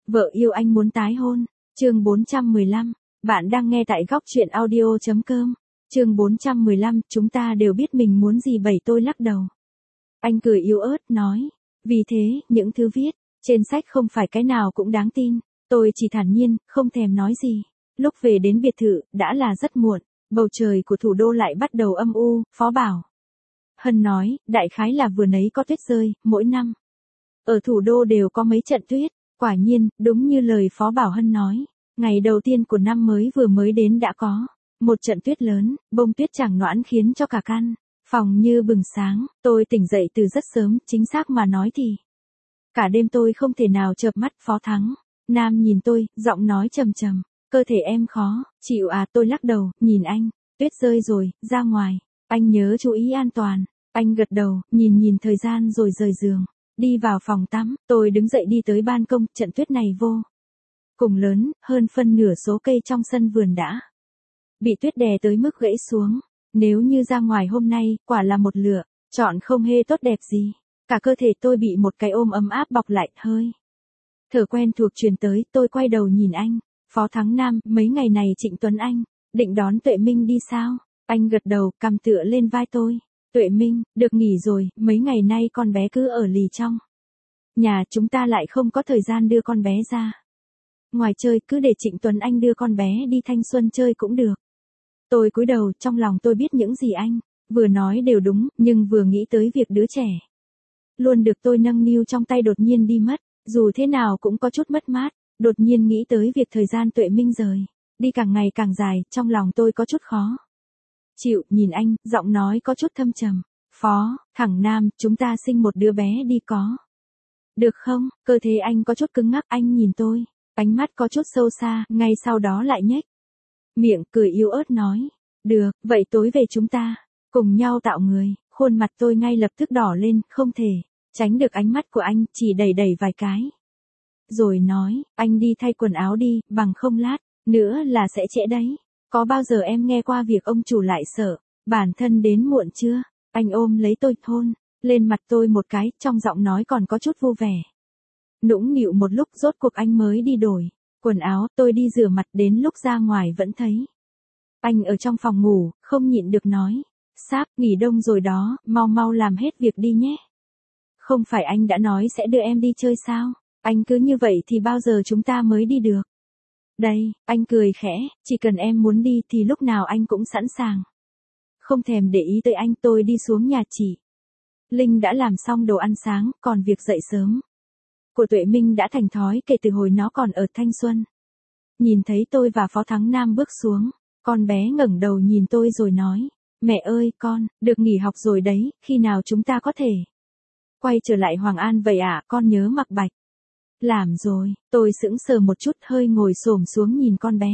Vợ yêu anh muốn tái hôn. Chương 415. Bạn đang nghe tại góc truyện audio.com. Chương 415, chúng ta đều biết mình muốn gì bảy tôi lắc đầu. Anh cười yếu ớt nói. Vì thế, những thứ viết trên sách không phải cái nào cũng đáng tin. Tôi chỉ thản nhiên, không thèm nói gì. Lúc về đến biệt thự, đã là rất muộn. Bầu trời của thủ đô lại bắt đầu âm u, Phó Bảo Hân nói, đại khái là vừa nấy có tuyết rơi, mỗi năm. Ở thủ đô đều có mấy trận tuyết. Quả nhiên, đúng như lời Phó Bảo Hân nói. Ngày đầu tiên của năm mới vừa mới đến đã có một trận tuyết lớn, bông tuyết chẳng noãn khiến cho cả căn phòng như bừng sáng. Tôi tỉnh dậy từ rất sớm, chính xác mà nói thì cả đêm tôi không thể nào chợp mắt. Phó Thắng Nam nhìn tôi, giọng nói trầm trầm, cơ thể em khó chịu à? Tôi lắc đầu, nhìn anh, tuyết rơi rồi, ra ngoài, anh nhớ chú ý an toàn. Anh gật đầu, nhìn thời gian rồi rời giường, đi vào phòng tắm. Tôi đứng dậy đi tới ban công, trận tuyết này vô cùng lớn, hơn phân nửa số cây trong sân vườn đã bị tuyết đè tới mức gãy xuống. Nếu như ra ngoài hôm nay, quả là một lựa chọn không hề tốt đẹp gì. Cả cơ thể tôi bị một cái ôm ấm áp bọc lại, hơi thở quen thuộc truyền tới. Tôi quay đầu nhìn anh. Phó Thắng Nam, mấy ngày này Trịnh Tuấn Anh định đón Tuệ Minh đi sao? Anh gật đầu, cằm tựa lên vai tôi. Tuệ Minh, được nghỉ rồi, mấy ngày nay con bé cứ ở lì trong nhà, chúng ta lại không có thời gian đưa con bé ra ngoài chơi, cứ để Trịnh Tuấn Anh đưa con bé đi thanh xuân chơi cũng được. Tôi cúi đầu, trong lòng tôi biết những gì anh vừa nói đều đúng, nhưng vừa nghĩ tới việc đứa trẻ luôn được tôi nâng niu trong tay đột nhiên đi mất, dù thế nào cũng có chút mất mát. Đột nhiên nghĩ tới việc thời gian Tuệ Minh rời đi càng ngày càng dài, trong lòng tôi có chút khó chịu. Nhìn anh, giọng nói có chút thâm trầm. Phó Thắng Nam, chúng ta sinh một đứa bé đi có được không? Cơ thể anh có chút cứng ngắc. Anh nhìn tôi, ánh mắt có chút sâu xa, ngay sau đó lại nhếch miệng cười yếu ớt nói. Được, vậy tối về chúng ta cùng nhau tạo người. Khuôn mặt tôi ngay lập tức đỏ lên, không thể tránh được ánh mắt của anh, chỉ đẩy vài cái. Rồi nói, anh đi thay quần áo đi, bằng không lát nữa là sẽ trễ đấy. Có bao giờ em nghe qua việc ông chủ lại sợ bản thân đến muộn chưa? Anh ôm lấy tôi, hôn lên mặt tôi một cái, trong giọng nói còn có chút vui vẻ. Nũng nịu một lúc, rốt cuộc anh mới đi đổi quần áo. Tôi đi rửa mặt, đến lúc ra ngoài vẫn thấy anh ở trong phòng ngủ, không nhịn được nói. Sáp, nghỉ đông rồi đó, mau làm hết việc đi nhé. Không phải anh đã nói sẽ đưa em đi chơi sao? Anh cứ như vậy thì bao giờ chúng ta mới đi được? Đây, anh cười khẽ, chỉ cần em muốn đi thì lúc nào anh cũng sẵn sàng. Không thèm để ý tới anh. Tôi đi xuống nhà chị Linh đã làm xong đồ ăn sáng, còn việc dậy sớm của Tuệ Minh đã thành thói kể từ hồi nó còn ở thanh xuân. Nhìn thấy tôi và Phó Thắng Nam bước xuống, con bé ngẩng đầu nhìn tôi rồi nói. Mẹ ơi, con được nghỉ học rồi đấy, khi nào chúng ta có thể quay trở lại Hoàng An vậy ạ? Con nhớ Mạc Bạch làm rồi. Tôi sững sờ một chút, hơi ngồi xổm xuống nhìn con bé.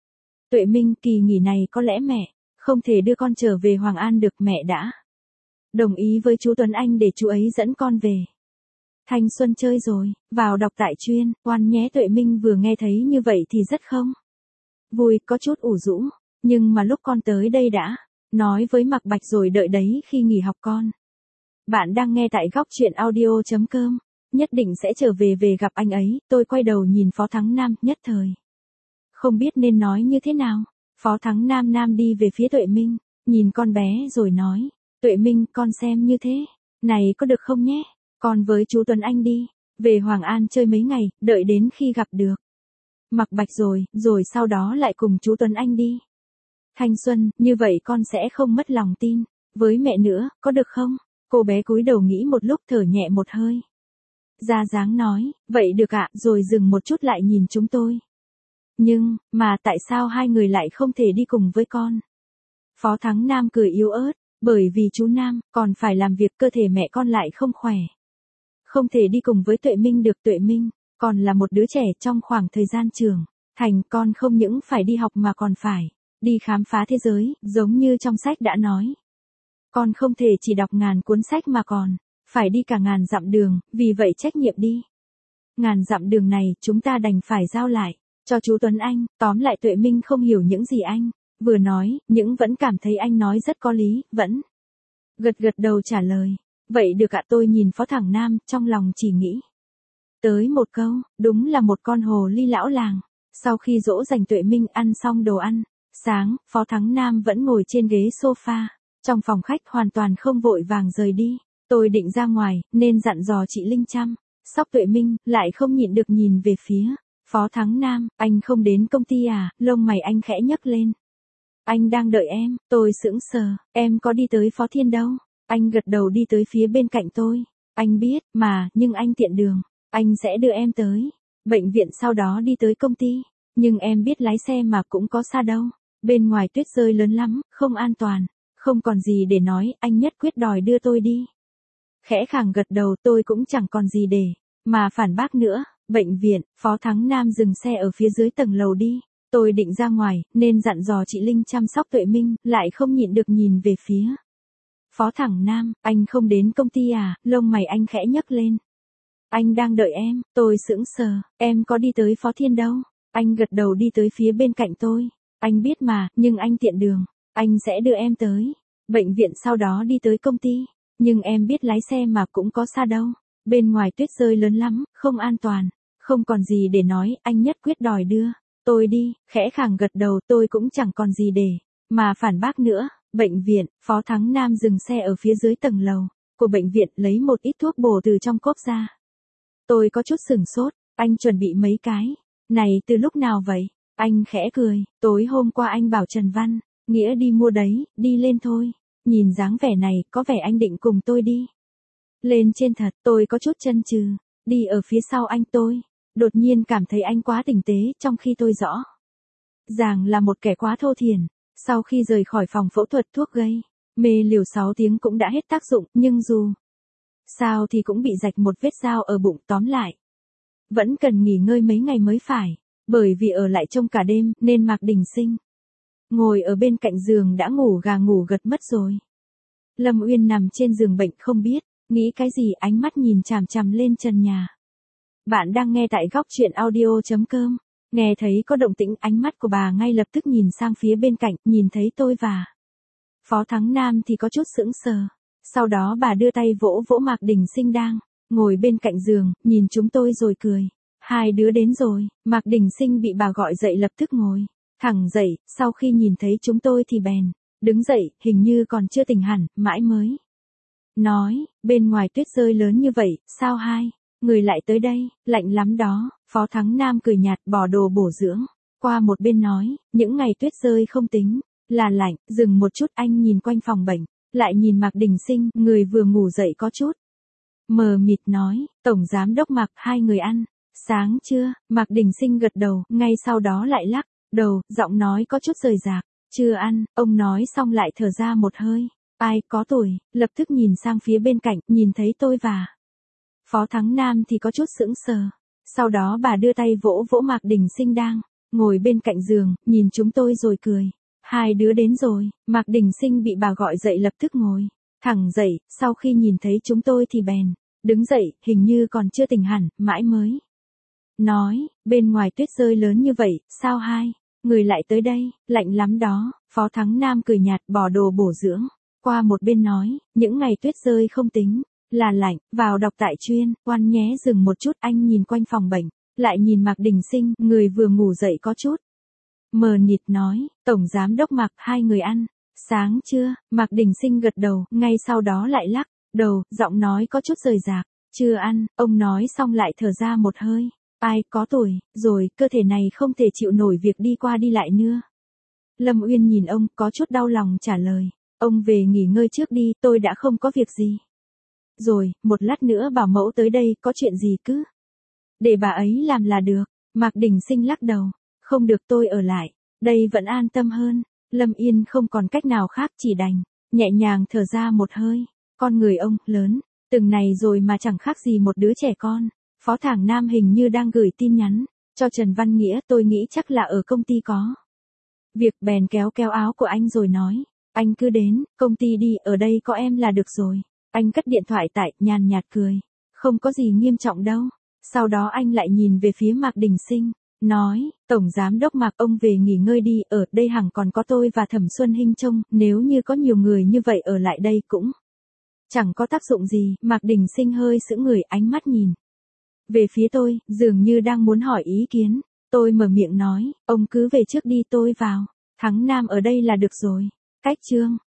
Tuệ Minh, kỳ nghỉ này có lẽ mẹ không thể đưa con trở về Hoàng An được. Mẹ đã đồng ý với chú Tuấn Anh để chú ấy dẫn con về thanh xuân chơi rồi. Vào đọc tại chuyên Quan nhé. Tuệ Minh vừa nghe thấy như vậy thì rất không vui, có chút ủ rũ. Nhưng mà lúc con tới đây đã nói với Mạc Bạch rồi, đợi đấy khi nghỉ học con. Bạn đang nghe tại góc truyện audio.com. Nhất định sẽ trở về gặp anh ấy. Tôi quay đầu nhìn Phó Thắng Nam, nhất thời không biết nên nói như thế nào. Phó Thắng Nam đi về phía Tuệ Minh, nhìn con bé rồi nói. Tuệ Minh, con xem như thế này có được không nhé? Con với chú Tuấn Anh đi về Hoàng An chơi mấy ngày, đợi đến khi gặp được Mạc Bạch rồi sau đó lại cùng chú Tuấn Anh đi thanh xuân, như vậy con sẽ không mất lòng tin với mẹ nữa, có được không? Cô bé cúi đầu nghĩ một lúc, thở nhẹ một hơi, ra dáng nói, vậy được ạ, rồi dừng một chút lại nhìn chúng tôi. Nhưng, mà tại sao hai người lại không thể đi cùng với con? Phó Thắng Nam cười yếu ớt, bởi vì chú Nam còn phải làm việc, cơ thể mẹ con lại không khỏe. Không thể đi cùng với Tuệ Minh được. Tuệ Minh còn là một đứa trẻ, trong khoảng thời gian trưởng thành, con không những phải đi học mà còn phải đi khám phá thế giới, giống như trong sách đã nói. Con không thể chỉ đọc ngàn cuốn sách mà còn phải đi cả ngàn dặm đường, vì vậy trách nhiệm đi ngàn dặm đường này chúng ta đành phải giao lại cho chú Tuấn Anh. Tóm lại Tuệ Minh không hiểu những gì anh vừa nói, nhưng vẫn cảm thấy anh nói rất có lý, vẫn gật đầu trả lời. Vậy được ạ. Tôi nhìn Phó Thắng Nam, trong lòng chỉ nghĩ Tới một câu, đúng là một con hồ ly lão làng. Sau khi dỗ dành Tuệ Minh ăn xong đồ ăn, sáng, Phó Thắng Nam vẫn ngồi trên ghế sofa, trong phòng khách hoàn toàn không vội vàng rời đi. Tôi định ra ngoài, nên dặn dò chị Linh chăm sóc Tuệ Minh, lại không nhịn được nhìn về phía Phó Thắng Nam, anh không đến công ty à, lông mày anh khẽ nhấc lên. Anh đang đợi em, tôi sững sờ, em có đi tới Phó Thiên đâu. Anh gật đầu đi tới phía bên cạnh tôi. Anh biết, mà, nhưng anh tiện đường, anh sẽ đưa em tới bệnh viện sau đó đi tới công ty. Nhưng em biết lái xe mà cũng có xa đâu. Bên ngoài tuyết rơi lớn lắm, không an toàn. Không còn gì để nói, anh nhất quyết đòi đưa tôi đi. Khẽ khàng gật đầu, tôi cũng chẳng còn gì để mà phản bác nữa. Bệnh viện, Phó Thắng Nam dừng xe ở phía dưới tầng lầu đi. Tôi định ra ngoài, nên dặn dò chị Linh chăm sóc Tuệ Minh, lại không nhịn được nhìn về phía Phó Thắng Nam, anh không đến công ty à, lông mày anh khẽ nhấc lên. Anh đang đợi em, tôi sững sờ, em có đi tới Phó Thiên đâu. Anh gật đầu đi tới phía bên cạnh tôi. Anh biết mà, nhưng anh tiện đường, anh sẽ đưa em tới bệnh viện sau đó đi tới công ty. Nhưng em biết lái xe mà cũng có xa đâu. Bên ngoài tuyết rơi lớn lắm, không an toàn. Không còn gì để nói, anh nhất quyết đòi đưa tôi đi. Khẽ khàng gật đầu, tôi cũng chẳng còn gì để mà phản bác nữa. Bệnh viện, Phó Thắng Nam dừng xe ở phía dưới tầng lầu của bệnh viện, lấy một ít thuốc bổ từ trong cốp ra. Tôi có chút sửng sốt, anh chuẩn bị mấy cái này từ lúc nào vậy? Anh khẽ cười, tối hôm qua anh bảo Trần Văn Nghĩa đi mua đấy, đi lên thôi. Nhìn dáng vẻ này, có vẻ anh định cùng tôi đi lên trên thật. Tôi có chút chần chừ, đi ở phía sau anh. Tôi đột nhiên cảm thấy anh quá tinh tế, trong khi tôi rõ ràng là một kẻ quá thô thiển. Sau khi rời khỏi phòng phẫu thuật, thuốc gây mê liều 6 tiếng cũng đã hết tác dụng, nhưng dù sao thì cũng bị rạch một vết dao ở bụng. Tóm lại, vẫn cần nghỉ ngơi mấy ngày mới phải. Bởi vì ở lại trông cả đêm, nên Mạc Đình Sinh ngồi ở bên cạnh giường đã ngủ gà ngủ gật mất rồi. Lâm Uyên nằm trên giường bệnh không biết nghĩ cái gì, ánh mắt nhìn chằm chằm lên trần nhà. Bạn đang nghe tại góc truyện audio.com. Nghe thấy có động tĩnh, ánh mắt của bà ngay lập tức nhìn sang phía bên cạnh, nhìn thấy tôi và Phó Thắng Nam thì có chút sững sờ. Sau đó bà đưa tay vỗ vỗ Mạc Đình Sinh đang ngồi bên cạnh giường, nhìn chúng tôi rồi cười. Hai đứa đến rồi. Mạc Đình Sinh bị bà gọi dậy lập tức ngồi thẳng dậy, sau khi nhìn thấy chúng tôi thì bèn đứng dậy, hình như còn chưa tỉnh hẳn, mãi mới nói, bên ngoài tuyết rơi lớn như vậy, sao hai người lại tới đây, lạnh lắm đó. Phó Thắng Nam cười nhạt, bỏ đồ bổ dưỡng qua một bên nói, những ngày tuyết rơi không tính là lạnh. Dừng một chút, anh nhìn quanh phòng bệnh, lại nhìn Mạc Đình Sinh, người vừa ngủ dậy có chút mờ mịt nói, Tổng Giám Đốc Mạc, hai người ăn sáng chưa? Mạc Đình Sinh gật đầu, ngay sau đó lại lắc đầu, giọng nói có chút rời rạc, chưa ăn. Ông nói xong lại thở ra một hơi. Ai, có tuổi. Lập tức nhìn sang phía bên cạnh, nhìn thấy tôi và Phó Thắng Nam thì có chút sững sờ. Sau đó bà đưa tay vỗ vỗ Mạc Đình Sinh đang ngồi bên cạnh giường, nhìn chúng tôi rồi cười. Hai đứa đến rồi. Mạc Đình Sinh bị bà gọi dậy lập tức ngồi thẳng dậy, sau khi nhìn thấy chúng tôi thì bèn đứng dậy, hình như còn chưa tỉnh hẳn, mãi mới nói, bên ngoài tuyết rơi lớn như vậy, sao hai người lại tới đây, lạnh lắm đó. Phó Thắng Nam cười nhạt, bỏ đồ bổ dưỡng qua một bên nói, những ngày tuyết rơi không tính là lạnh, vào đọc tại chuyên quan nhé. Dừng một chút, anh nhìn quanh phòng bệnh, lại nhìn Mạc Đình Sinh, người vừa ngủ dậy có chút mờ mịt nói, Tổng Giám Đốc Mạc, hai người ăn sáng chưa? Mạc Đình Sinh gật đầu, ngay sau đó lại lắc đầu, giọng nói có chút rời rạc, chưa ăn. Ông nói xong lại thở ra một hơi. Ai, có tuổi rồi, cơ thể này không thể chịu nổi việc đi qua đi lại nữa. Lâm Uyên nhìn ông, có chút đau lòng trả lời, ông về nghỉ ngơi trước đi, tôi đã không có việc gì rồi, một lát nữa bảo mẫu tới đây, có chuyện gì cứ để bà ấy làm là được. Mạc Đình Sinh lắc đầu, không được, tôi ở lại đây vẫn an tâm hơn. Lâm Yên không còn cách nào khác, chỉ đành nhẹ nhàng thở ra một hơi. Con người ông lớn từng này rồi mà chẳng khác gì một đứa trẻ con. Phó Thắng Nam hình như đang gửi tin nhắn cho Trần Văn Nghĩa, tôi nghĩ chắc là ở công ty có việc, bèn kéo kéo áo của anh rồi nói, anh cứ đến công ty đi, ở đây có em là được rồi. Anh cất điện thoại tại, nhàn nhạt cười, không có gì nghiêm trọng đâu. Sau đó anh lại nhìn về phía Mạc Đình Sinh, nói, Tổng Giám Đốc Mạc, ông về nghỉ ngơi đi, ở đây hẳn còn có tôi và Thẩm Xuân Hinh trông, nếu như có nhiều người như vậy ở lại đây cũng chẳng có tác dụng gì. Mạc Đình Sinh hơi sững người, ánh mắt nhìn Về phía tôi, dường như đang muốn hỏi ý kiến. Tôi mở miệng nói, ông cứ về trước đi tôi vào. Thắng Nam ở đây là được rồi. Cách chương.